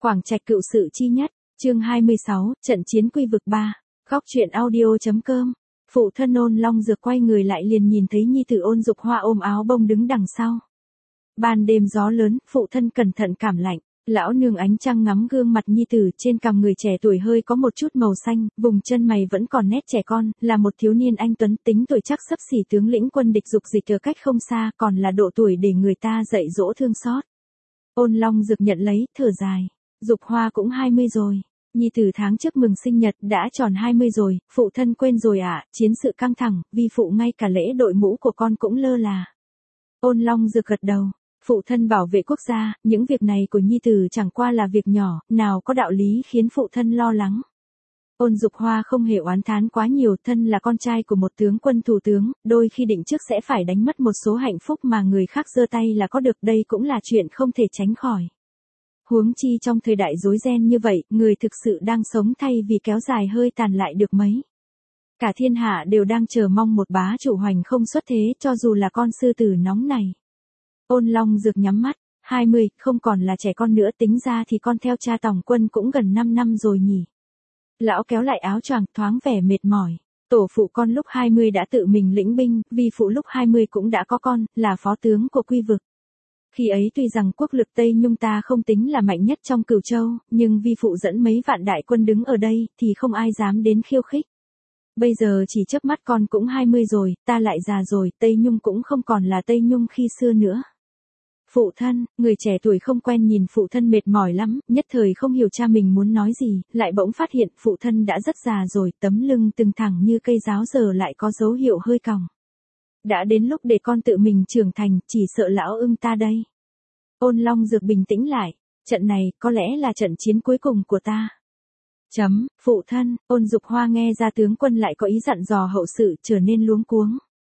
Quảng Trạch cựu sự chi nhất, chương 26, trận chiến quy vực 3, góc truyện audio.com. Phụ thân Ôn Long Dược quay người lại liền nhìn thấy nhi tử Ôn Dục Hoa ôm áo bông đứng đằng sau. Ban đêm gió lớn, phụ thân cẩn thận cảm lạnh, lão nương ánh trăng ngắm gương mặt nhi tử, trên cằm người trẻ tuổi hơi có một chút màu xanh, vùng chân mày vẫn còn nét trẻ con, là một thiếu niên anh tuấn, tính tuổi chắc xấp xỉ tướng lĩnh quân địch dục dịch ở cách không xa, còn là độ tuổi để người ta dạy dỗ thương xót. Ôn Long Dược nhận lấy, thở dài. Dục Hoa cũng 20 rồi. Nhi tử tháng trước mừng sinh nhật đã tròn 20 rồi, phụ thân quên rồi à, chiến sự căng thẳng, vi phụ ngay cả lễ đội mũ của con cũng lơ là. Ôn Long Dược gật đầu, phụ thân bảo vệ quốc gia, những việc này của nhi tử chẳng qua là việc nhỏ, nào có đạo lý khiến phụ thân lo lắng. Ôn Dục Hoa không hề oán thán quá nhiều, thân là con trai của một tướng quân thủ tướng, đôi khi định trước sẽ phải đánh mất một số hạnh phúc mà người khác giơ tay là có được, đây cũng là chuyện không thể tránh khỏi. Huống chi trong thời đại rối ren như vậy, người thực sự đang sống thay vì kéo dài hơi tàn lại được mấy. Cả thiên hạ đều đang chờ mong một bá chủ hoành không xuất thế, cho dù là con sư tử nóng này. Ôn Long Dược nhắm mắt, 20, không còn là trẻ con nữa, tính ra thì con theo cha tòng quân cũng gần 5 năm rồi nhỉ. Lão kéo lại áo choàng, thoáng vẻ mệt mỏi. Tổ phụ con lúc 20 đã tự mình lĩnh binh, vi phụ lúc 20 cũng đã có con, là phó tướng của Quy vực. Khi ấy tuy rằng quốc lực Tây Nhung ta không tính là mạnh nhất trong Cửu Châu, nhưng vi phụ dẫn mấy vạn đại quân đứng ở đây, thì không ai dám đến khiêu khích. Bây giờ chỉ chớp mắt con cũng 20 rồi, ta lại già rồi, Tây Nhung cũng không còn là Tây Nhung khi xưa nữa. Phụ thân, người trẻ tuổi không quen nhìn phụ thân mệt mỏi lắm, nhất thời không hiểu cha mình muốn nói gì, lại bỗng phát hiện phụ thân đã rất già rồi, tấm lưng từng thẳng như cây giáo giờ lại có dấu hiệu hơi còng. Đã đến lúc để con tự mình trưởng thành, chỉ sợ lão ưng ta đây. Ôn Long Dược bình tĩnh lại, trận này có lẽ là trận chiến cuối cùng của ta. Phụ thân, Ôn Dục Hoa nghe ra tướng quân lại có ý dặn dò hậu sự, trở nên luống cuống.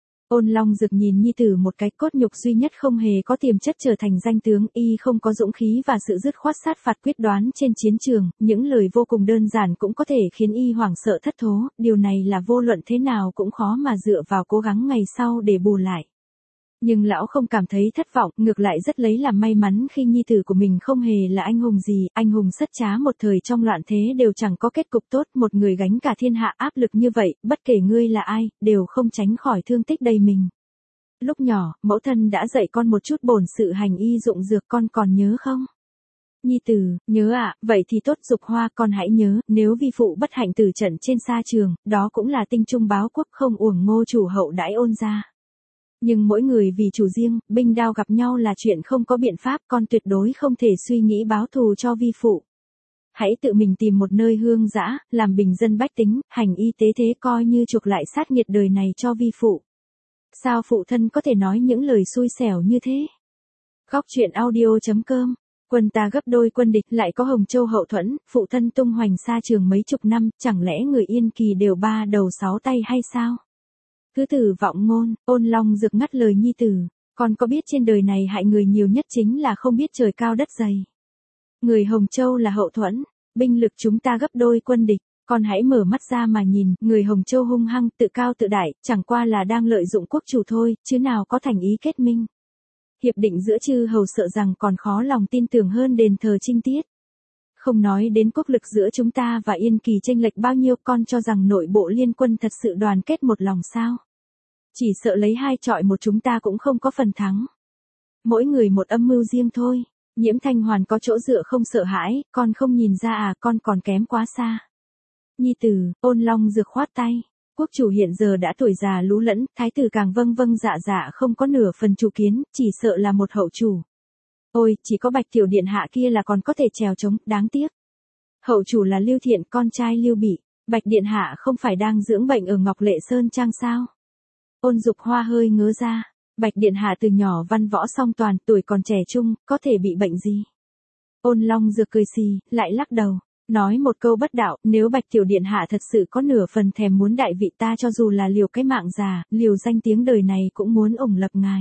Ôn Long Dược nhìn nhi tử một cái, cốt nhục duy nhất không hề có tiềm chất trở thành danh tướng, y không có dũng khí và sự dứt khoát sát phạt quyết đoán trên chiến trường, những lời vô cùng đơn giản cũng có thể khiến y hoảng sợ thất thố, điều này là vô luận thế nào cũng khó mà dựa vào cố gắng ngày sau để bù lại. Nhưng lão không cảm thấy thất vọng, ngược lại rất lấy làm may mắn khi nhi tử của mình không hề là anh hùng gì, anh hùng sất trá một thời trong loạn thế đều chẳng có kết cục tốt, một người gánh cả thiên hạ áp lực như vậy, bất kể ngươi là ai, đều không tránh khỏi thương tích đầy mình. Lúc nhỏ, mẫu thân đã dạy con một chút bổn sự hành y dụng dược, con còn nhớ không? Nhi tử, nhớ ạ, vậy thì tốt. Dục Hoa, con hãy nhớ, nếu vi phụ bất hạnh tử trận trên sa trường, đó cũng là tinh trung báo quốc, không uổng Ngô chủ hậu đãi Ôn gia. Nhưng mỗi người vì chủ riêng, binh đao gặp nhau là chuyện không có biện pháp, con tuyệt đối không thể suy nghĩ báo thù cho vi phụ. Hãy tự mình tìm một nơi hương dã, làm bình dân bách tính, hành y tế thế coi như chuộc lại sát nghiệt đời này cho vi phụ. Sao phụ thân có thể nói những lời xui xẻo như thế? Góc truyện audio.com. Quân ta gấp đôi quân địch, lại có Hồng Châu hậu thuẫn, phụ thân tung hoành xa trường mấy chục năm, chẳng lẽ người Yên Kỳ đều ba đầu sáu tay hay sao? Cứ tử vọng ngôn. Ôn Long Dược ngắt lời nhi tử, con có biết trên đời này hại người nhiều nhất chính là không biết trời cao đất dày. Người Hồng Châu là hậu thuẫn, binh lực chúng ta gấp đôi quân địch, con hãy mở mắt ra mà nhìn, người Hồng Châu hung hăng, tự cao tự đại, chẳng qua là đang lợi dụng quốc chủ thôi, chứ nào có thành ý kết minh. Hiệp định giữa chư hầu sợ rằng còn khó lòng tin tưởng hơn đền thờ Trinh Tiết. Không nói đến quốc lực giữa chúng ta và Yên Kỳ chênh lệch bao nhiêu, con cho rằng nội bộ liên quân thật sự đoàn kết một lòng sao? Chỉ sợ lấy hai chọi một chúng ta cũng không có phần thắng. Mỗi người một âm mưu riêng thôi. Nhiễm Thanh Hoàn có chỗ dựa không sợ hãi, con không nhìn ra à, con còn kém quá xa. Nhi tử, Ôn Long Dược khoát tay. Quốc chủ hiện giờ đã tuổi già lú lẫn, thái tử càng vâng vâng dạ dạ không có nửa phần chủ kiến, chỉ sợ là một hậu chủ. Ôi, chỉ có Bạch tiểu điện hạ kia là còn có thể trèo trống, đáng tiếc. Hậu chủ là Lưu Thiện, con trai Lưu Bị, Bạch điện hạ không phải đang dưỡng bệnh ở Ngọc Lệ Sơn Trang sao? Ôn Dục Hoa hơi ngớ ra, Bạch điện hạ từ nhỏ văn võ song toàn, tuổi còn trẻ trung, có thể bị bệnh gì? Ôn Long Dược cười xì, lại lắc đầu, nói một câu bất đạo, nếu Bạch tiểu điện hạ thật sự có nửa phần thèm muốn đại vị, ta cho dù là liều cái mạng già, liều danh tiếng đời này cũng muốn ủng lập ngài.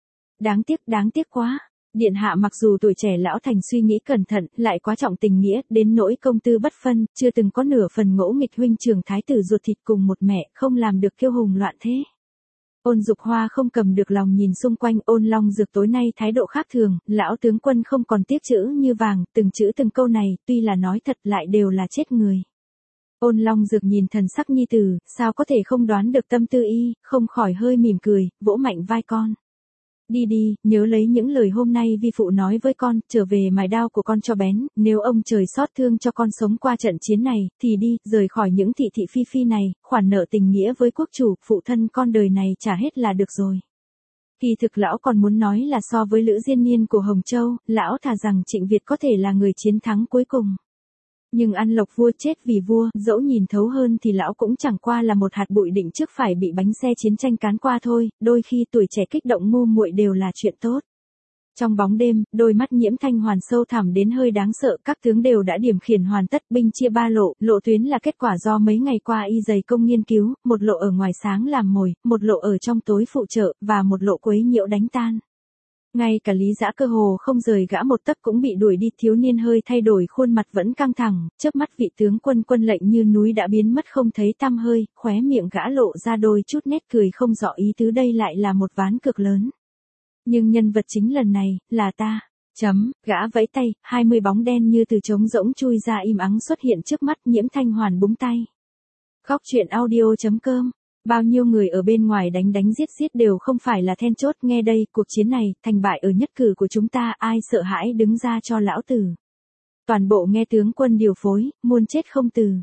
Đáng tiếc quá. Điện hạ mặc dù tuổi trẻ lão thành suy nghĩ cẩn thận, lại quá trọng tình nghĩa, đến nỗi công tư bất phân, chưa từng có nửa phần ngỗ nghịch huynh trưởng thái tử ruột thịt cùng một mẹ, không làm được kiêu hùng loạn thế. Ôn Dục Hoa không cầm được lòng nhìn xung quanh Ôn Long Dược tối nay thái độ khác thường, lão tướng quân không còn tiếc chữ như vàng, từng chữ từng câu này, tuy là nói thật lại đều là chết người. Ôn Long Dược nhìn thần sắc nhi tử, sao có thể không đoán được tâm tư y, không khỏi hơi mỉm cười, vỗ mạnh vai con. Đi đi, nhớ lấy những lời hôm nay vi phụ nói với con, trở về mài đao của con cho bén, nếu ông trời xót thương cho con sống qua trận chiến này, thì đi, rời khỏi những thị thị phi phi này, khoản nợ tình nghĩa với quốc chủ, phụ thân con đời này trả hết là được rồi. Kỳ thực lão còn muốn nói là so với Lữ Diên Niên của Hồng Châu, lão thà rằng Trịnh Việt có thể là người chiến thắng cuối cùng. Nhưng ăn lộc vua chết vì vua, dẫu nhìn thấu hơn thì lão cũng chẳng qua là một hạt bụi định trước phải bị bánh xe chiến tranh cán qua thôi, đôi khi tuổi trẻ kích động ngu muội đều là chuyện tốt. Trong bóng đêm, đôi mắt Nhiễm Thanh Hoàn sâu thẳm đến hơi đáng sợ, các tướng đều đã điểm khiển hoàn tất, binh chia ba lộ, lộ tuyến là kết quả do mấy ngày qua y dày công nghiên cứu, một lộ ở ngoài sáng làm mồi, một lộ ở trong tối phụ trợ, và một lộ quấy nhiễu đánh tan. Ngay cả Lý Dã cơ hồ không rời gã một tấc cũng bị đuổi đi, thiếu niên hơi thay đổi khuôn mặt vẫn căng thẳng, chớp mắt vị tướng quân quân lệnh như núi đã biến mất không thấy tăm hơi, khóe miệng gã lộ ra đôi chút nét cười không rõ ý tứ, đây lại là một ván cược lớn. Nhưng nhân vật chính lần này, là ta. Gã vẫy tay, 20 bóng đen như từ trống rỗng chui ra im ắng xuất hiện trước mắt. Nhiễm Thanh Hoàn búng tay. Khóc chuyện audio.com. Bao nhiêu người ở bên ngoài đánh đánh giết giết đều không phải là then chốt, nghe đây, cuộc chiến này, thành bại ở nhất cử của chúng ta, ai sợ hãi đứng ra cho lão tử. Toàn bộ nghe tướng quân điều phối, muôn chết không từ.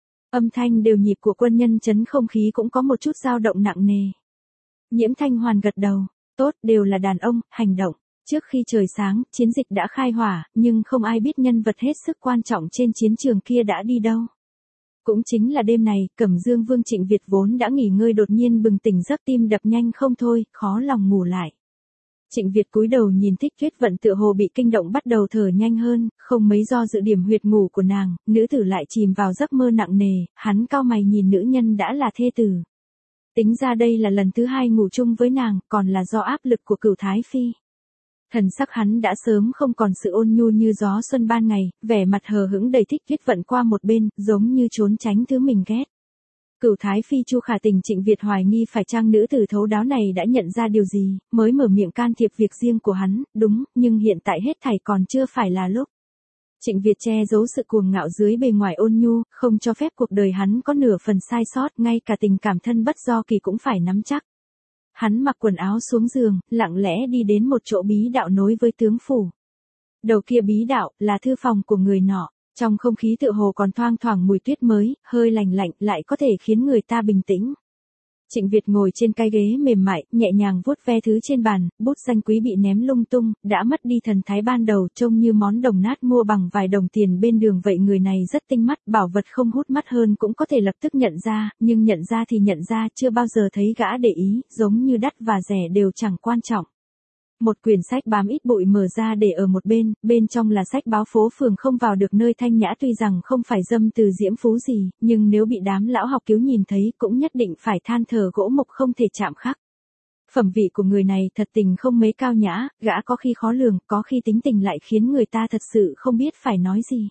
Âm thanh đều nhịp của quân nhân chấn không khí cũng có một chút dao động nặng nề. Nhiễm Thanh Hoàn gật đầu, tốt, đều là đàn ông, hành động. Trước khi trời sáng, chiến dịch đã khai hỏa, nhưng không ai biết nhân vật hết sức quan trọng trên chiến trường kia đã đi đâu. Cũng chính là đêm này, Cẩm Dương Vương Trịnh Việt vốn đã nghỉ ngơi đột nhiên bừng tỉnh giấc, tim đập nhanh không thôi, khó lòng ngủ lại. Trịnh Việt cúi đầu nhìn Thích Tuyết Vận tựa hồ bị kinh động bắt đầu thở nhanh hơn, không mấy do dự điểm huyệt ngủ của nàng, nữ tử lại chìm vào giấc mơ nặng nề, hắn cau mày nhìn nữ nhân đã là thê tử. Tính ra đây là lần thứ hai ngủ chung với nàng, còn là do áp lực của Cửu Thái Phi. Thần sắc hắn đã sớm không còn sự ôn nhu như gió xuân ban ngày, vẻ mặt hờ hững đẩy Thích Tuyết Vận qua một bên, giống như trốn tránh thứ mình ghét. Cửu Thái Phi Chu Khả Tình Trịnh Việt hoài nghi phải chăng nữ tử thấu đáo này đã nhận ra điều gì, mới mở miệng can thiệp việc riêng của hắn, đúng, nhưng hiện tại hết thảy còn chưa phải là lúc. Trịnh Việt che giấu sự cuồng ngạo dưới bề ngoài ôn nhu, không cho phép cuộc đời hắn có nửa phần sai sót, ngay cả tình cảm thân bất do kỳ cũng phải nắm chắc. Hắn mặc quần áo xuống giường, lặng lẽ đi đến một chỗ bí đạo nối với tướng phủ. Đầu kia bí đạo, là thư phòng của người nọ. Trong không khí tựa hồ còn thoang thoảng mùi tuyết mới, hơi lành lạnh, lại có thể khiến người ta bình tĩnh. Trịnh Việt ngồi trên cái ghế mềm mại, nhẹ nhàng vuốt ve thứ trên bàn, bút danh quý bị ném lung tung, đã mất đi thần thái ban đầu, trông như món đồng nát mua bằng vài đồng tiền bên đường vậy. Người này rất tinh mắt, bảo vật không hút mắt hơn cũng có thể lập tức nhận ra, nhưng nhận ra thì nhận ra, chưa bao giờ thấy gã để ý, giống như đắt và rẻ đều chẳng quan trọng. Một quyển sách bám ít bụi mở ra để ở một bên, bên trong là sách báo phố phường không vào được nơi thanh nhã, tuy rằng không phải dâm từ diễm phú gì, nhưng nếu bị đám lão học cứu nhìn thấy cũng nhất định phải than thở gỗ mục không thể chạm khắc. Phẩm vị của người này thật tình không mấy cao nhã, gã có khi khó lường, có khi tính tình lại khiến người ta thật sự không biết phải nói gì.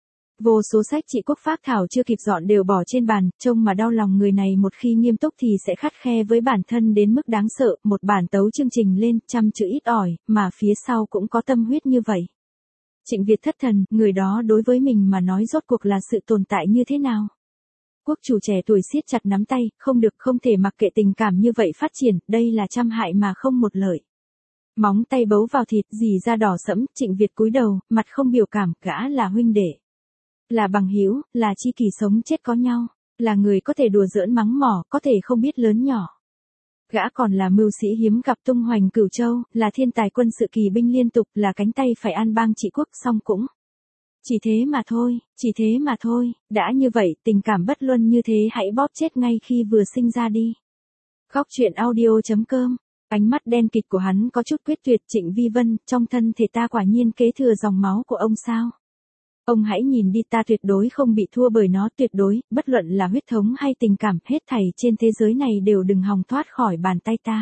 Vô số sách trị quốc phác thảo chưa kịp dọn đều bỏ trên bàn, trông mà đau lòng. Người này một khi nghiêm túc thì sẽ khắt khe với bản thân đến mức đáng sợ, một bản tấu chương trình lên, 100 chữ ít ỏi, mà phía sau cũng có tâm huyết như vậy. Trịnh Việt thất thần, người đó đối với mình mà nói rốt cuộc là sự tồn tại như thế nào? Quốc chủ trẻ tuổi siết chặt nắm tay, không được, không thể mặc kệ tình cảm như vậy phát triển, đây là trăm hại mà không một lợi. Móng tay bấu vào thịt, dì ra đỏ sẫm, Trịnh Việt cúi đầu, mặt không biểu cảm, gã là huynh đệ. Là bằng hữu, là tri kỷ sống chết có nhau, là người có thể đùa giỡn mắng mỏ, có thể không biết lớn nhỏ. Gã còn là mưu sĩ hiếm gặp tung hoành Cửu Châu, là thiên tài quân sự kỳ binh liên tục, là cánh tay phải an bang trị quốc, song cũng. Chỉ thế mà thôi, chỉ thế mà thôi, đã như vậy, tình cảm bất luân như thế hãy bóp chết ngay khi vừa sinh ra đi. Khóc chuyện audio.com. Ánh mắt đen kịt của hắn có chút quyết tuyệt. Trịnh Vi Vân, trong thân thể ta quả nhiên kế thừa dòng máu của ông sao? Ông hãy nhìn đi, ta tuyệt đối không bị thua bởi nó, tuyệt đối, bất luận là huyết thống hay tình cảm, hết thảy trên thế giới này đều đừng hòng thoát khỏi bàn tay ta.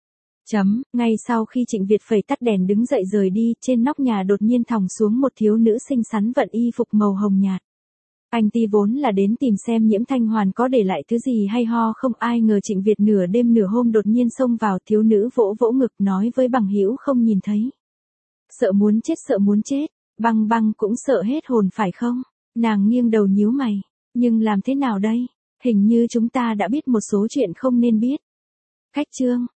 Ngay sau khi Trịnh Việt phẩy tắt đèn đứng dậy rời đi, trên nóc nhà đột nhiên thòng xuống một thiếu nữ xinh xắn vận y phục màu hồng nhạt. Anh ti vốn là đến tìm xem Nhiễm Thanh Hoàn có để lại thứ gì hay ho không, ai ngờ Trịnh Việt nửa đêm nửa hôm đột nhiên xông vào, thiếu nữ vỗ vỗ ngực nói với bằng hữu không nhìn thấy. Sợ muốn chết, Băng Băng cũng sợ hết hồn phải không? Nàng nghiêng đầu nhíu mày, nhưng làm thế nào đây? Hình như chúng ta đã biết một số chuyện không nên biết. Khách trương,